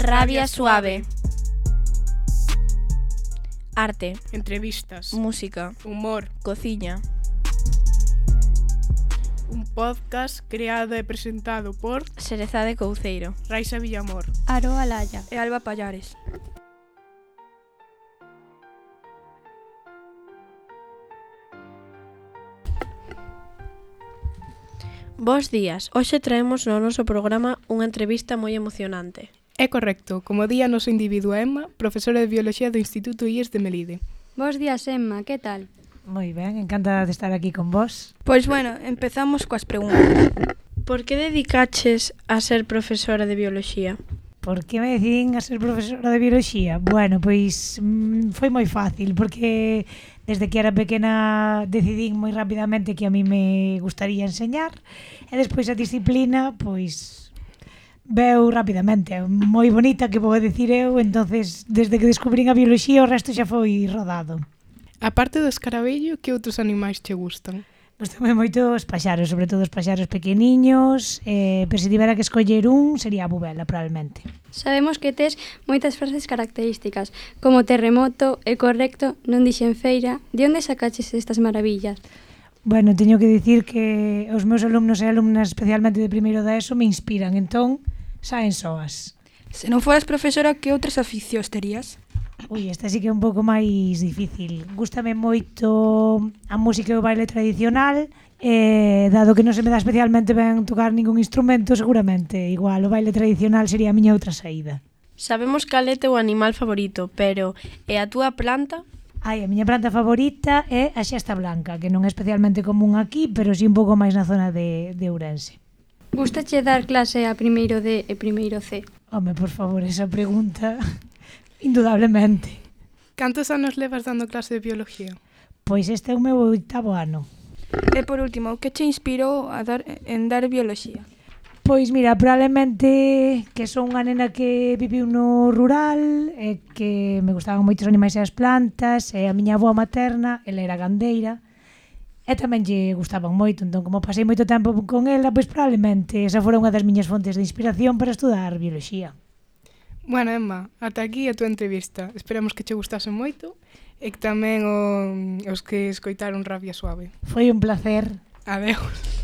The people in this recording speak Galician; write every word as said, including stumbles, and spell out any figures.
Rabia suave. Arte. Entrevistas. Música. Humor. Cociña. Un podcast creado e presentado por Xerezade Couceiro, Raixa Villamor, Aroa Laya e Alba Pallares. Bos días, hoxe traemos no noso programa unha entrevista moi emocionante. É correcto, como di a noso individuo Emma, profesora de Biología do Instituto I E S de Melide. Bos días, Emma, que tal? Moi ben, encantada de estar aquí con vos. Pois bueno, empezamos coas preguntas. Por que dedicaches a ser profesora de Bioloxía? Por que me decidín a ser profesora de Biología? Bueno, pois mm, foi moi fácil, porque desde que era pequena decidín moi rapidamente que a mí me gustaría enseñar, e despois a disciplina, pois veu rapidamente, moi bonita que vou dicir eu, entonces desde que descubrín a Biología o resto xa foi rodado. A parte do escarabello, que outros animais che gustan? Gústame moito os paxaros, sobre todo os paxaros pequeniños, eh, pero se tivera que escoller un, sería a bubela, probablemente. Sabemos que tes moitas frases características, como terremoto, é correcto, non dixen feira. De onde sacaches estas maravillas? Bueno, teño que dicir que os meus alumnos e alumnas, especialmente de primeiro da ESO, me inspiran, entón saen soas. Se non foras profesora, que outras aficións terías? Ui, esta sí que é un pouco máis difícil. Gústame moito a música e o baile tradicional, e dado que non se me dá especialmente ben tocar ningún instrumento, seguramente igual o baile tradicional sería a miña outra saída. Sabemos cal é teu animal favorito, pero é a túa planta? Ai, a miña planta favorita é a xesta blanca, que non é especialmente común aquí, pero sí un pouco máis na zona de, de Ourense. Gustache dar clase a primeiro D e primeiro C? Home, por favor, esa pregunta... Indudablemente. Cantos anos levas dando clase de Biología? Pois este é o meu oitavo ano. E por último, que che inspirou a dar en dar Biología? Pois mira, probablemente que son unha nena que viviu no rural, e que me gustaban moito os animais e as plantas, e a miña avó materna, ela era gandeira, e tamén lle gustaban moito, entón como pasei moito tempo con ela, pois probablemente esa fora unha das miñas fontes de inspiración para estudar Biología. Bueno, Emma, ata aquí a tua entrevista. Esperamos que che gustase moito e que tamén o, os que escoitaron Rabia Suave. Foi un placer. Adeus.